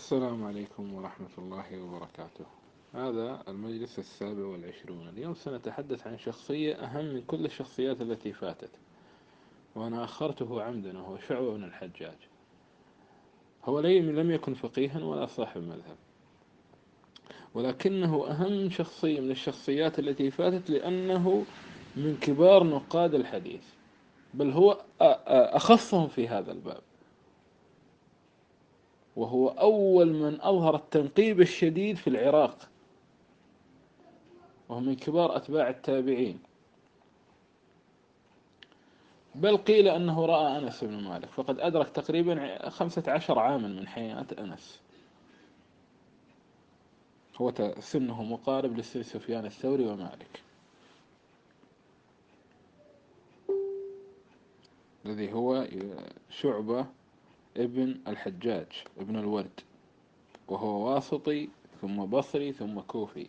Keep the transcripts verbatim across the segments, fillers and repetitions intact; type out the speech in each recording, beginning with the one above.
السلام عليكم ورحمة الله وبركاته. هذا المجلس السابع والعشرون. اليوم سنتحدث عن شخصية أهم من كل الشخصيات التي فاتت، وأنا أخرته عمدا، وهو شعبة بن الحجاج. هو لم يكن فقيها ولا صاحب مذهب، ولكنه أهم شخصية من الشخصيات التي فاتت، لأنه من كبار نقاد الحديث، بل هو أخصهم في هذا الباب، وهو أول من أظهر التنقيب الشديد في العراق، وهو من كبار أتباع التابعين. بل قيل أنه رأى أنس بن مالك، فقد أدرك تقريبا خمسة عشر عاما من حياة أنس. هو سنه مقارب لسن سفيان الثوري ومالك، الذي هو شعبة ابن الحجاج ابن الورد، وهو واسطي ثم بصري ثم كوفي.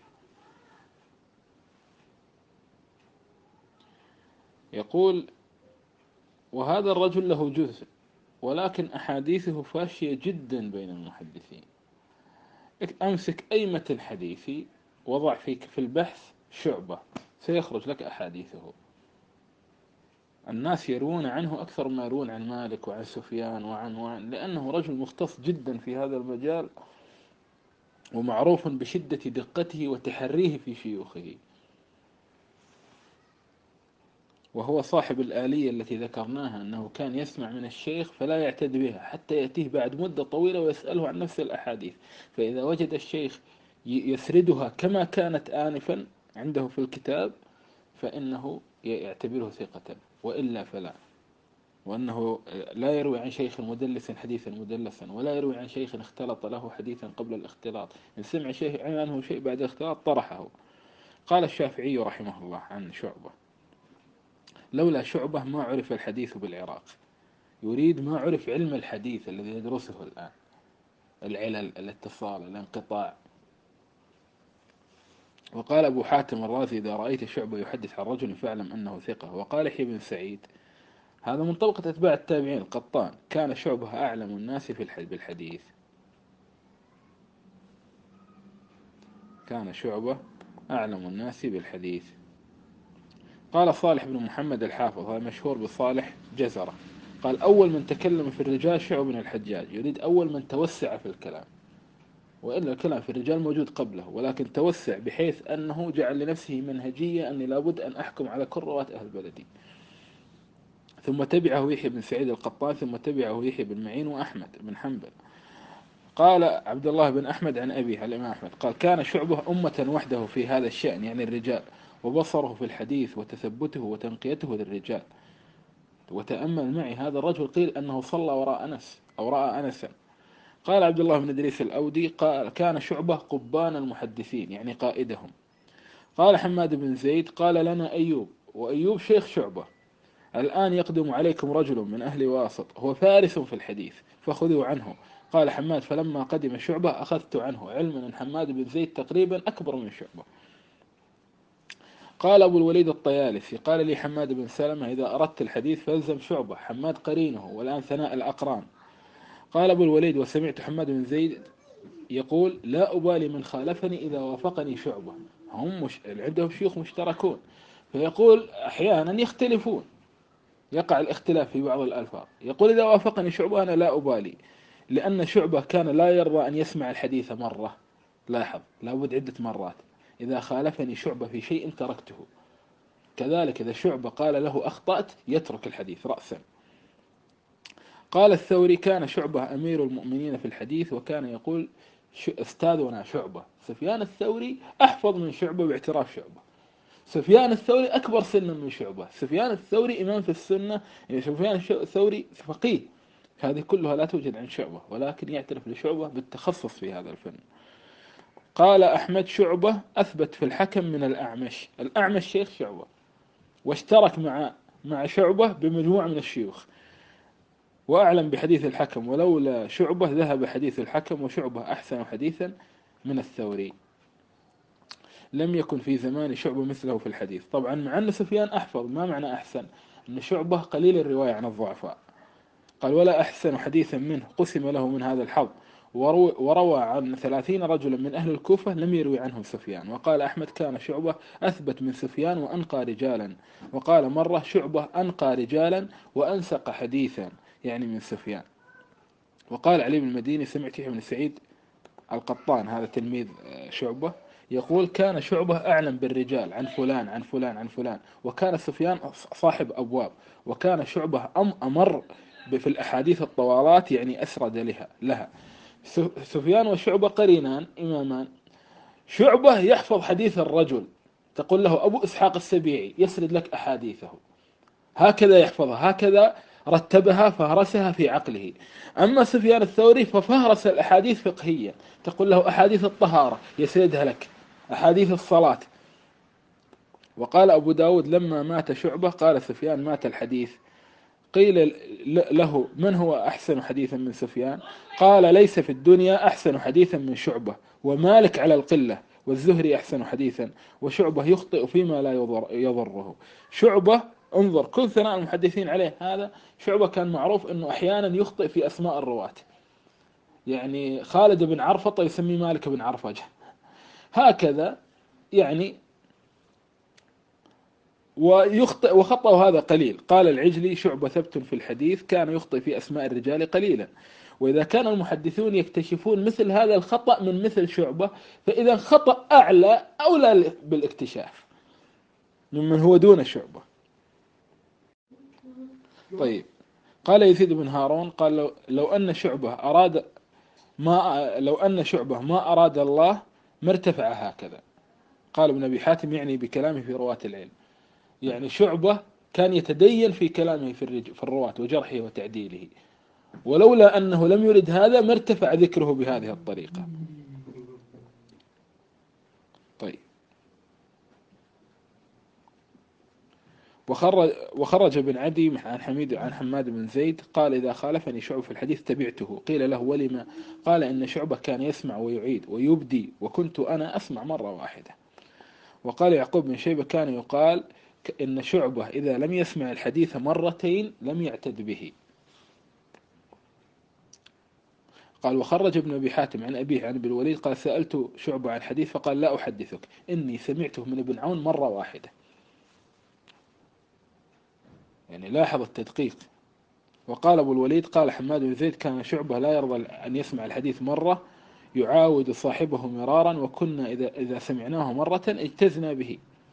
يقول: وهذا الرجل له جزء، ولكن أحاديثه فاشية جدا بين المحدثين. أمسك أي متن حديثي وضع فيك في البحث شعبة، سيخرج لك أحاديثه. الناس يروون عنه أكثر ما يروون عن مالك وعن سفيان وعن وعن لأنه رجل مختص جدا في هذا المجال، ومعروف بشدة دقته وتحريه في شيوخه. وهو صاحب الآلية التي ذكرناها، أنه كان يسمع من الشيخ فلا يعتد بها حتى يأتيه بعد مدة طويلة ويسأله عن نفس الأحاديث، فإذا وجد الشيخ يسردها كما كانت آنفا عنده في الكتاب فإنه يعتبره ثقة، وإلا فلا. وأنه لا يروي عن شيخ مدلس حديثا مدلسا، ولا يروي عن شيخ اختلط له حديثا قبل الاختلاط، إن سمع شيء عنه شيء بعد الاختلاط طرحه. قال الشافعي رحمه الله عن شعبة: لولا شعبة ما عرف الحديث بالعراق. يريد ما عرف علم الحديث الذي يدرسه الآن، العلل، الاتصال، الانقطاع. وقال أبو حاتم الرازي: إذا رأيت شعبة يحدث عن رجل فاعلم أنه ثقة. وقال يحيى بن سعيد، هذا من طبقة أتباع التابعين، القطان: كان شعبة أعلم الناس في بالحديث. كان شعبة أعلم الناس بالحديث. قال صالح بن محمد الحافظ، هذا مشهور بصالح جزرة، قال: أول من تكلم في الرجال شعبة بن الحجاج. يريد أول من توسع في الكلام، وإلا الكلام في الرجال موجود قبله، ولكن توسع بحيث أنه جعل لنفسه منهجية أني لابد أن أحكم على كل رواة أهل بلدي. ثم تبعه يحيى بن سعيد القطان، ثم تبعه يحيى بن معين وأحمد بن حنبل. قال عبد الله بن أحمد عن أبيه الإمام أحمد قال: كان شعبة أمة وحده في هذا الشأن، يعني الرجال، وبصره في الحديث وتثبته وتنقيته للرجال. وتأمل معي، هذا الرجل قيل أنه صلى وراء أنس أو رأى أنسا. قال عبد الله بن إدريس الأودي: قال: كان شعبة قبان المحدثين، يعني قائدهم. قال حماد بن زيد: قال لنا أيوب، وأيوب شيخ شعبة: الآن يقدم عليكم رجل من أهل واسط هو فارس في الحديث فخذوا عنه. قال حماد: فلما قدم شعبة أخذت عنه، علما أن حماد بن زيد تقريبا أكبر من شعبة. قال أبو الوليد الطيالسي: قال لي حماد بن سلمة: إذا أردت الحديث فالزم شعبة، حماد قرينه، والآن ثناء الأقران. قال أبو الوليد: وسمعت حماد بن زيد يقول: لا أبالي من خالفني إذا وافقني شعبة. هم مش... عندهم شيوخ مشتركون، فيقول أحيانا يختلفون، يقع الاختلاف في بعض الألفاظ، يقول: إذا وافقني شعبة أنا لا أبالي، لأن شعبة كان لا يرضى أن يسمع الحديث مرة، لاحظ، لابد عدة مرات. إذا خالفني شعبة في شيء تركته. كذلك إذا شعبة قال له أخطأت يترك الحديث رأسا. قال الثوري: كان شعبة أمير المؤمنين في الحديث، وكان يقول: أستاذنا شعبة. سفيان الثوري أحفظ من شعبة باعتراف شعبة. سفيان الثوري أكبر سنا من شعبة. سفيان الثوري إمام في السنة، يعني سفيان الثوري فقيه. هذه كلها لا توجد عن شعبة، ولكن يعترف لشعبة بالتخصص في هذا الفن. قال أحمد: شعبة أثبت في الحكم من الأعمش. الأعمش شيخ شعبة، واشترك مع مع شعبة بمجموعة من الشيوخ، وأعلم بحديث الحكم، ولولا شعبة ذهب حديث الحكم، وشعبة أحسن حديثا من الثوري. لم يكن في زمان شعبة مثله في الحديث. طبعا مع أن سفيان أحفظ، ما معنى أحسن؟ أن شعبة قليل الرواية عن الضعفاء. قال: ولا أحسن حديثا منه، قسم له من هذا الحظ، وروى عن ثلاثين رجلا من أهل الكوفة لم يروي عنهم سفيان. وقال أحمد كان شعبة أثبت من سفيان وأنقى رجالا. وقال مرة شعبة أنقى رجالا وأنسق حديثا، يعني من سفيان. وقال علي بن المديني سمعت يحيى بن سعيد القطان، هذا تلميذ شعبة، يقول كان شعبة أعلم بالرجال عن فلان عن فلان عن فلان، وكان سفيان صاحب أبواب، وكان شعبة أم أمر في الأحاديث الطوالات، يعني أسرد لها لها سفيان وشعبة قرينان إمامان. شعبة يحفظ حديث الرجل، تقول له أبو إسحاق السبيعي يسرد لك أحاديثه، هكذا يحفظها، هكذا رتبها فهرسها في عقله. أما سفيان الثوري ففهرس الأحاديث فقهيا، تقول له أحاديث الطهارة يسردها لك، أحاديث الصلاة. وقال أبو داود لما مات شعبة قال سفيان مات الحديث. قيل له من هو أحسن حديثا من سفيان؟ قال ليس في الدنيا أحسن حديثا من شعبة، ومالك على القلة، والزهري أحسن حديثا، وشعبة يخطئ فيما لا يضر يضره. شعبة انظر كل ثناء المحدثين عليه، هذا شعبة كان معروف أنه أحيانا يخطئ في أسماء الرواة، يعني خالد بن عرفطة يسمي مالك بن عرفجة، هكذا يعني، ويخطئ وخطأ هذا قليل. قال العجلي شعبة ثبت في الحديث كان يخطئ في أسماء الرجال قليلا. وإذا كان المحدثون يكتشفون مثل هذا الخطأ من مثل شعبة، فإذا خطأ أعلى أولى بالاكتشاف ممن هو دون شعبة. طيب، قال يزيد بن هارون قال لو, لو أن شعبة أراد ما لو أن شعبة ما أراد الله ما ارتفع هكذا. قال ابن أبي حاتم يعني بكلامه في رواة العلم، يعني شعبة كان يتدين في كلامه في في الرواة وجرحه وتعديله، ولولا أنه لم يرد هذا ما ارتفع ذكره بهذه الطريقة. طيب، وخرج, وخرج ابن عدي عن حميد عن حماد بن زيد قال إذا خالفني شعبة في الحديث تبعته. قيل له ولما؟ قال إن شعبة كان يسمع ويعيد ويبدي، وكنت أنا أسمع مرة واحدة. وقال يعقوب بن شيبة كان يقال إن شعبة إذا لم يسمع الحديث مرتين لم يعتد به. قال وخرج ابن أبي حاتم عن أبيه عن ابن الوليد قال سألت شعبة عن حديث فقال لا أحدثك إني سمعته من ابن عون مرة واحدة، يعني لاحظ التدقيق. وقال أبو الوليد قال حماد بن زيد كان شعبة لا يرضى أن يسمع الحديث مرة، يعاود صاحبه مرارا، وكنا إذا, إذا سمعناه مرة اجتزنا به.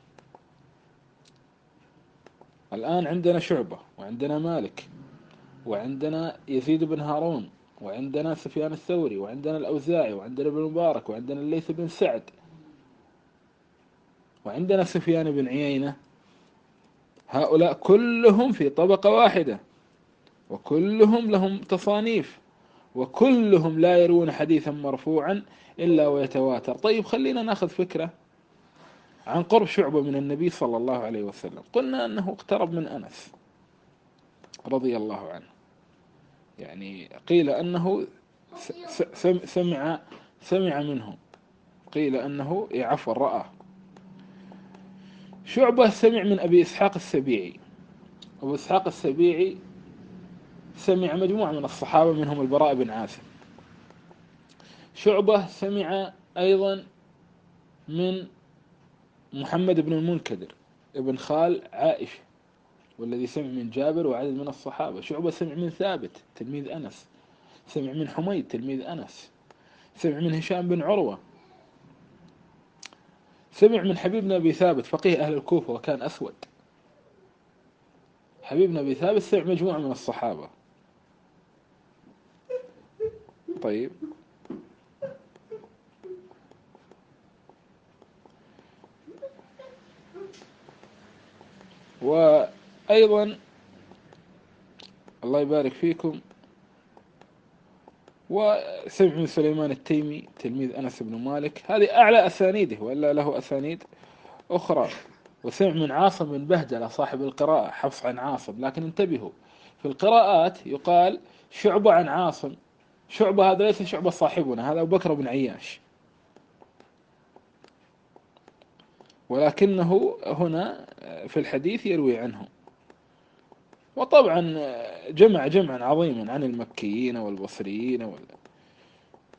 الآن عندنا شعبة، وعندنا مالك، وعندنا يزيد بن هارون، وعندنا سفيان الثوري، وعندنا الأوزاعي، وعندنا ابن مبارك، وعندنا الليث بن سعد، وعندنا سفيان بن عيينة. هؤلاء كلهم في طبقة واحدة، وكلهم لهم تصانيف، وكلهم لا يرون حديثا مرفوعا إلا ويتواتر. طيب، خلينا ناخذ فكرة عن قرب شعبة من النبي صلى الله عليه وسلم. قلنا أنه اقترب من أنس رضي الله عنه، يعني قيل أنه سمع سمع منه، قيل أنه عفوا رأى. شعبة سمع من أبي إسحاق السبيعي. أبو إسحاق السبيعي سمع مجموعة من الصحابة منهم البراء بن عازب. شعبة سمع أيضا من محمد بن المنكدر ابن خال عائشة، والذي سمع من جابر وعدد من الصحابة. شعبة سمع من ثابت تلميذ أنس، سمع من حميد تلميذ أنس، سمع من هشام بن عروة، سمع من حبيب بن أبي ثابت فقيه أهل الكوفة وكان أسود. حبيب بن أبي ثابت سمع مجموعة من الصحابة. طيب، وأيضا الله يبارك فيكم وسمع من سليمان التيمي تلميذ أنس بن مالك، هذه أعلى أسانيده، ولا له أسانيد أخرى. وسمع من عاصم بن بهدلة صاحب القراءة، حفص عن عاصم. لكن انتبهوا، في القراءات يقال شعبة عن عاصم. شعبة هذا ليس شعبة صاحبنا، هذا أبو بكر بن عياش، ولكنه هنا في الحديث يروي عنه. وطبعا جمع جمعا عظيما عن المكيين والبصريين وال...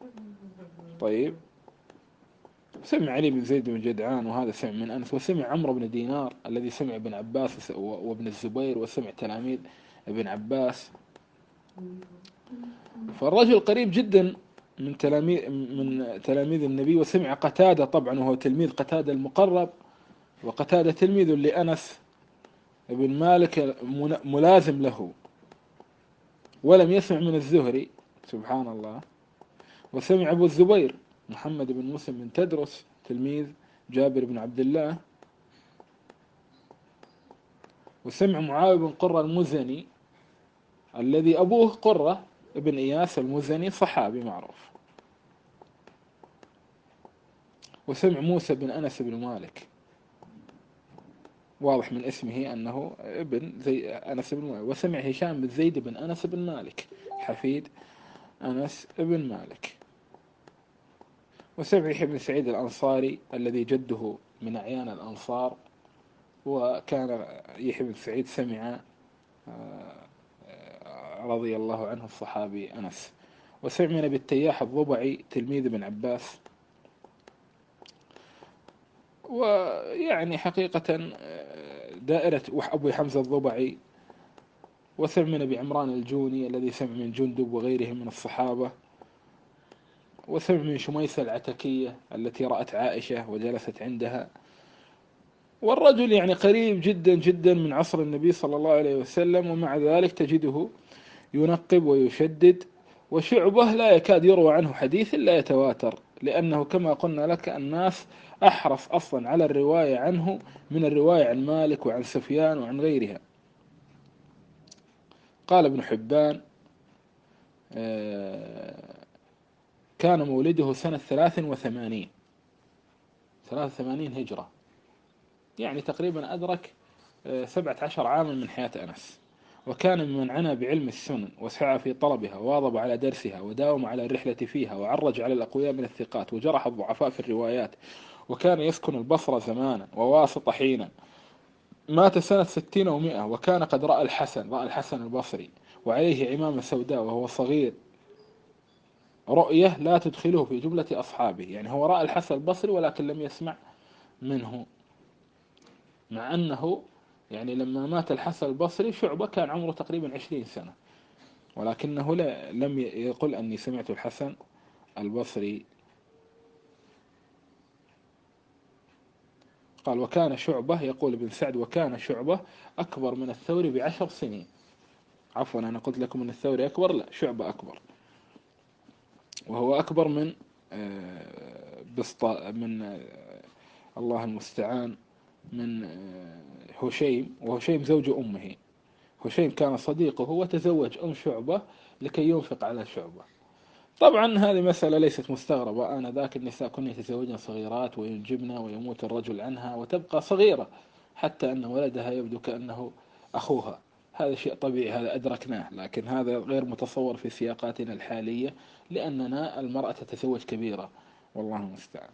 طيب. سمع علي بن زيد بن جدعان وهذا سمع من أنس، وسمع عمرو بن دينار الذي سمع ابن عباس وابن الزبير، وسمع تلاميذ ابن عباس. فالرجل قريب جدا من تلاميذ من تلاميذ النبي. وسمع قتادة طبعا وهو تلميذ قتادة المقرب، وقتادة تلميذ لأنس بن مالك ملازم له، ولم يسمع من الزهري سبحان الله. وسمع أبو الزبير محمد بن مسلم بن تدرس تلميذ جابر بن عبد الله. وسمع معاوية بن قرة المزني الذي أبوه قرة ابن إياس المزني صحابي معروف. وسمع موسى بن أنس بن مالك، واضح من اسمه أنه ابن زي أنس بن مالك. وسمع هشام بن زيد بن أنس بن مالك حفيد أنس بن مالك. وسمع يحيى بن سعيد الأنصاري الذي جده من أعيان الأنصار، وكان يحيى بن سعيد سمع رضي الله عنه الصحابي أنس. وسمع من أبي التياح الضبعي تلميذ ابن عباس. ويعني حقيقة دائرة أبو حمزة الضبعي. وسمع من أبي عمران الجوني الذي سمع من جندب وغيره من الصحابة. وسمع من شميسة العتكية التي رأت عائشة وجلست عندها. والرجل يعني قريب جدا جدا من عصر النبي صلى الله عليه وسلم، ومع ذلك تجده ينقب ويشدد. وشعبة لا يكاد يروى عنه حديث إلا يتواتر، لأنه كما قلنا لك الناس أحرص أصلا على الرواية عنه من الرواية عن مالك وعن سفيان وعن غيرها. قال ابن حبان كان مولده سنة ثلاث وثمانين ثلاث وثمانين هجرة، يعني تقريبا أدرك سبعة عشر عاما من حياة أنس. وكان ممن عنى بعلم السنن وسعى في طلبها وواظب على درسها وداوم على الرحلة فيها وعرج على الأقوياء من الثقات وجرح الضعفاء في الروايات. وكان يسكن البصرة زمانا وواسط حينا. مات سنة ستين ومئة. وكان قد رأى الحسن رأى الحسن البصري وعليه عمامة سوداء وهو صغير رؤية لا تدخله في جملة أصحابه. يعني هو رأى الحسن البصري ولكن لم يسمع منه، مع أنه يعني لما مات الحسن البصري شعبة كان عمره تقريبا عشرين سنة، ولكنه لا لم يقل أني سمعت الحسن البصري. قال وكان شعبة، يقول ابن سعد وكان شعبة أكبر من الثوري بعشر سنين. عفوا أنا قلت لكم أن الثوري أكبر، لا شعبة أكبر، وهو أكبر من بسطاء من الله المستعان من هشيم، وهشيم زوج أمه. هشيم كان صديقه وتزوج أم شعبة لكي ينفق على شعبة. طبعا هذه مسألة ليست مستغربة، آن ذاك النساء كن يتزوجن صغيرات وينجبن ويموت الرجل عنها وتبقى صغيرة حتى أن ولدها يبدو كأنه أخوها. هذا شيء طبيعي، هذا أدركناه، لكن هذا غير متصور في سياقاتنا الحالية، لأننا المرأة تتزوج كبيرة والله المستعان.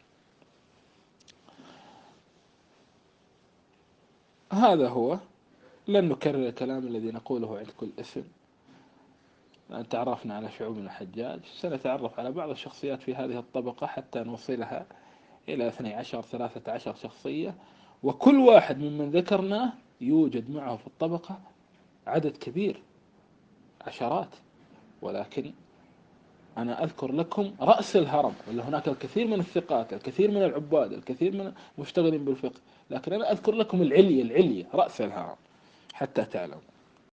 هذا هو. لن نكرر الكلام الذي نقوله عند كل اسم. تعرفنا على شعوب بن الحجاج، سنتعرف على بعض الشخصيات في هذه الطبقة حتى نوصلها إلى اثني عشر ثلاثة عشر شخصية، وكل واحد ممن ذكرناه يوجد معه في الطبقة عدد كبير عشرات، ولكن أنا أذكر لكم رأس الهرم، ولا هناك الكثير من الثقات، الكثير من العباد، الكثير من المشتغلين بالفقه، لكن أنا أذكر لكم العلية العلية رأس الهرم حتى تعلم.